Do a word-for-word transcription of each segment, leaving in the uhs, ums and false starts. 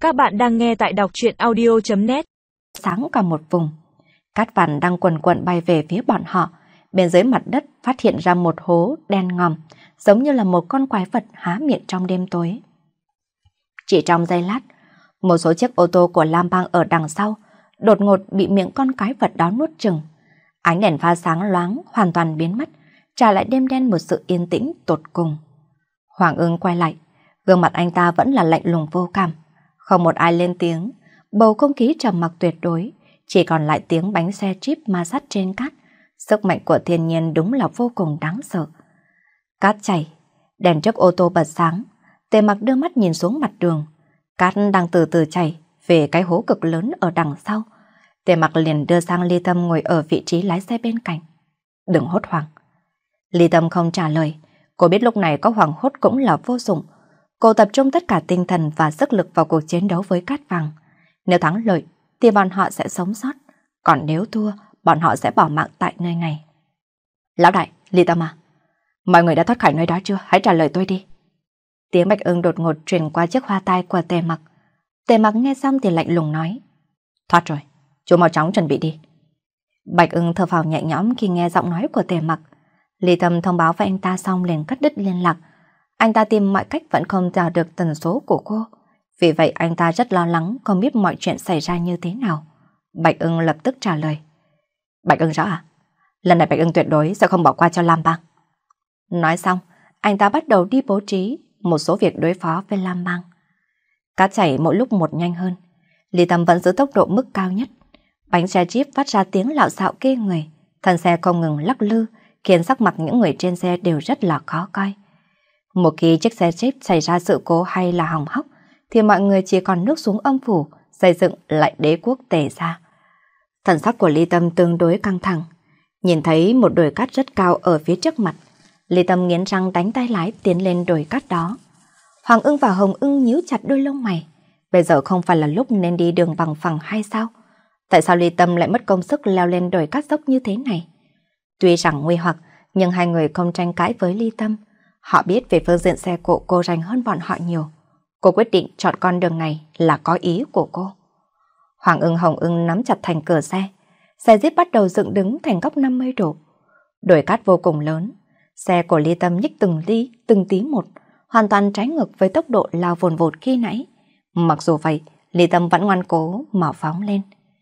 Các bạn đang nghe tại đọc truyện audio chấm net. Sáng cả một vùng, cát vàng đang quần quần bay về phía bọn họ. Bên dưới mặt đất phát hiện ra một hố đen ngòm, giống như là một con quái vật há miệng trong đêm tối. Chỉ trong giây lát, một số chiếc ô tô của Lam Bang ở đằng sau đột ngột bị miệng con quái vật đó nuốt chửng. Ánh đèn pha sáng loáng hoàn toàn biến mất, trả lại đêm đen một sự yên tĩnh tột cùng. Hoàng Ưng quay lại, gương mặt anh ta vẫn là lạnh lùng vô cảm. Không một ai lên tiếng, bầu không khí trầm mặc tuyệt đối, chỉ còn lại tiếng bánh xe jeep ma sát trên cát. Sức mạnh của thiên nhiên đúng là vô cùng đáng sợ. Cát chảy, đèn trước ô tô bật sáng, Tề Mặc đưa mắt nhìn xuống mặt đường. Cát đang từ từ chảy về cái hố cực lớn ở đằng sau. Tề Mặc liền đưa sang Ly Tâm ngồi ở vị trí lái xe bên cạnh. Đừng hốt hoảng. Ly Tâm không trả lời, cô biết lúc này có hoảng hốt cũng là vô dụng. Cô tập trung tất cả tinh thần và sức lực vào cuộc chiến đấu với cát vàng. Nếu thắng lợi thì bọn họ sẽ sống sót, còn nếu thua bọn họ sẽ bỏ mạng tại nơi này. Lão đại, Ly Tâm à, mọi người đã thoát khỏi nơi đó chưa? Hãy trả lời tôi đi. Tiếng Bạch Ưng đột ngột truyền qua chiếc hoa tai của Tề Mặc. Tề Mặc nghe xong thì lạnh lùng nói: Thoát rồi, chú mau chóng chuẩn bị đi. Bạch Ưng thở phào nhẹ nhõm khi nghe giọng nói của Tề Mặc. Ly Tâm thông báo với anh ta xong liền cắt đứt liên lạc. Anh ta tìm mọi cách vẫn không dò được tần số của cô. Vì vậy anh ta rất lo lắng không biết mọi chuyện xảy ra như thế nào. Bạch Ưng lập tức trả lời: Bạch Ưng rõ à? Lần này Bạch Ưng tuyệt đối sẽ không bỏ qua cho Lam Bang. Nói xong, anh ta bắt đầu đi bố trí một số việc đối phó với Lam Bang. Cát chảy mỗi lúc một nhanh hơn. Ly Tâm vẫn giữ tốc độ mức cao nhất. Bánh xe jeep phát ra tiếng lạo xạo ghê người. Thân xe không ngừng lắc lư, khiến sắc mặt những người trên xe đều rất là khó coi. Một khi chiếc xe jeep xảy ra sự cố hay là hỏng hóc, thì mọi người chỉ còn nước xuống âm phủ, xây dựng lại đế quốc Tề gia. Thần sắc của Ly Tâm tương đối căng thẳng. Nhìn thấy một đồi cát rất cao ở phía trước mặt, Ly Tâm nghiến răng đánh tay lái tiến lên đồi cát đó. Hoàng Ưng và Hồng Ưng nhíu chặt đôi lông mày. Bây giờ không phải là lúc nên đi đường bằng phẳng hay sao? Tại sao Ly Tâm lại mất công sức leo lên đồi cát dốc như thế này? Tuy rằng nguy hoặc, nhưng hai người không tranh cãi với Ly Tâm. Họ biết về phương diện xe cộ cô rành hơn bọn họ nhiều. Cô quyết định chọn con đường này là có ý của cô. Hoàng Ưng Hồng Ưng nắm chặt thành cửa xe. Xe jeep bắt đầu dựng đứng thành góc năm mươi độ. Đồi cát vô cùng lớn. Xe của Ly Tâm nhích từng ly, từng tí một, hoàn toàn trái ngược với tốc độ lao vồn vột khi nãy. Mặc dù vậy, Ly Tâm vẫn ngoan cố mà phóng lên.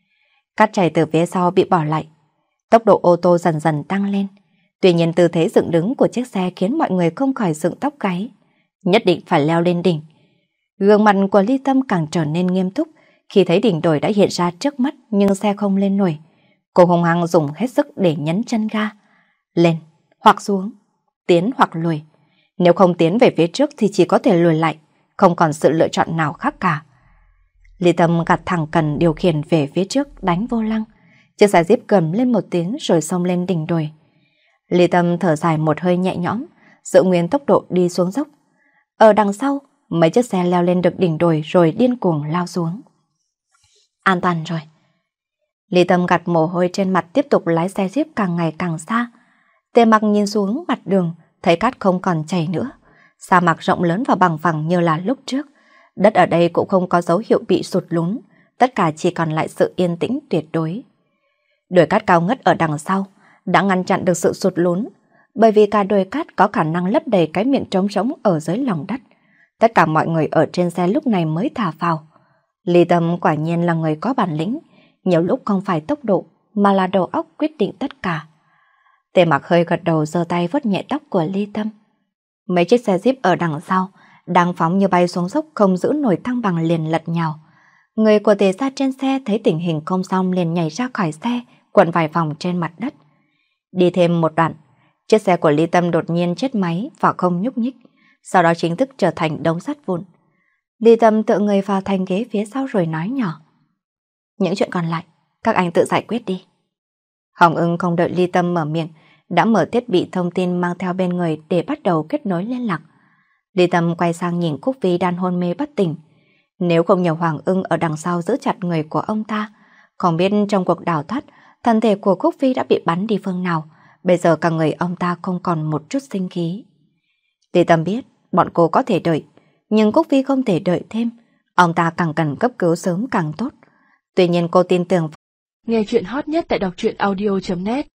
Cát chảy từ phía sau bị bỏ lại. Tốc độ ô tô dần dần tăng lên. Tuy nhiên tư thế dựng đứng của chiếc xe khiến mọi người không khỏi dựng tóc gáy. Nhất định phải leo lên đỉnh. Gương mặt của Ly Tâm càng trở nên nghiêm túc khi thấy đỉnh đồi đã hiện ra trước mắt nhưng xe không lên nổi. Cô hung hăng dùng hết sức để nhấn chân ga. Lên hoặc xuống, tiến hoặc lùi. Nếu không tiến về phía trước thì chỉ có thể lùi lại, không còn sự lựa chọn nào khác cả. Ly Tâm gạt thẳng cần điều khiển về phía trước đánh vô lăng. Chiếc xe jeep gầm lên một tiếng rồi xông lên đỉnh đồi. Ly Tâm thở dài một hơi nhẹ nhõm, giữ nguyên tốc độ đi xuống dốc. Ở đằng sau, mấy chiếc xe leo lên được đỉnh đồi rồi điên cuồng lao xuống. An toàn rồi. Ly Tâm gạt mồ hôi trên mặt tiếp tục lái xe jeep càng ngày càng xa. Tề Mặc nhìn xuống mặt đường, thấy cát không còn chảy nữa. Sa mạc rộng lớn và bằng phẳng như là lúc trước. Đất ở đây cũng không có dấu hiệu bị sụt lún, tất cả chỉ còn lại sự yên tĩnh tuyệt đối. Đồi cát cao ngất ở đằng sau đã ngăn chặn được sự sụt lún, bởi vì cả đồi cát có khả năng lấp đầy cái miệng trống trống ở dưới lòng đất. Tất cả mọi người ở trên xe lúc này mới thả vào. Ly Tâm quả nhiên là người có bản lĩnh, nhiều lúc không phải tốc độ mà là đầu óc quyết định tất cả. Tề Mặc hơi gật đầu giơ tay vuốt nhẹ tóc của Ly Tâm. Mấy chiếc xe jeep ở đằng sau đang phóng như bay xuống dốc không giữ nổi thăng bằng liền lật nhào. Người của Tề gia trên xe thấy tình hình không xong liền nhảy ra khỏi xe, quẩn vài vòng trên mặt đất. Đi thêm một đoạn, chiếc xe của Ly Tâm đột nhiên chết máy và không nhúc nhích, sau đó chính thức trở thành đống sắt vụn. Ly Tâm tựa người vào thành ghế phía sau rồi nói nhỏ: Những chuyện còn lại, các anh tự giải quyết đi. Hồng Ưng không đợi Ly Tâm mở miệng, đã mở thiết bị thông tin mang theo bên người để bắt đầu kết nối liên lạc. Ly Tâm quay sang nhìn Cúc Vi đang hôn mê bất tỉnh. Nếu không nhờ Hoàng Ưng ở đằng sau giữ chặt người của ông ta, không biết trong cuộc đào thoát, thân thể của Cúc Vi đã bị bắn đi phương nào. Bây giờ cả người ông ta không còn một chút sinh khí. Ly Tâm biết bọn cô có thể đợi, nhưng Cúc Vi không thể đợi thêm. Ông ta càng cần cấp cứu sớm càng tốt. Tuy nhiên cô tin tưởng. Nghe chuyện hot nhất tại đọc truyện audio chấm net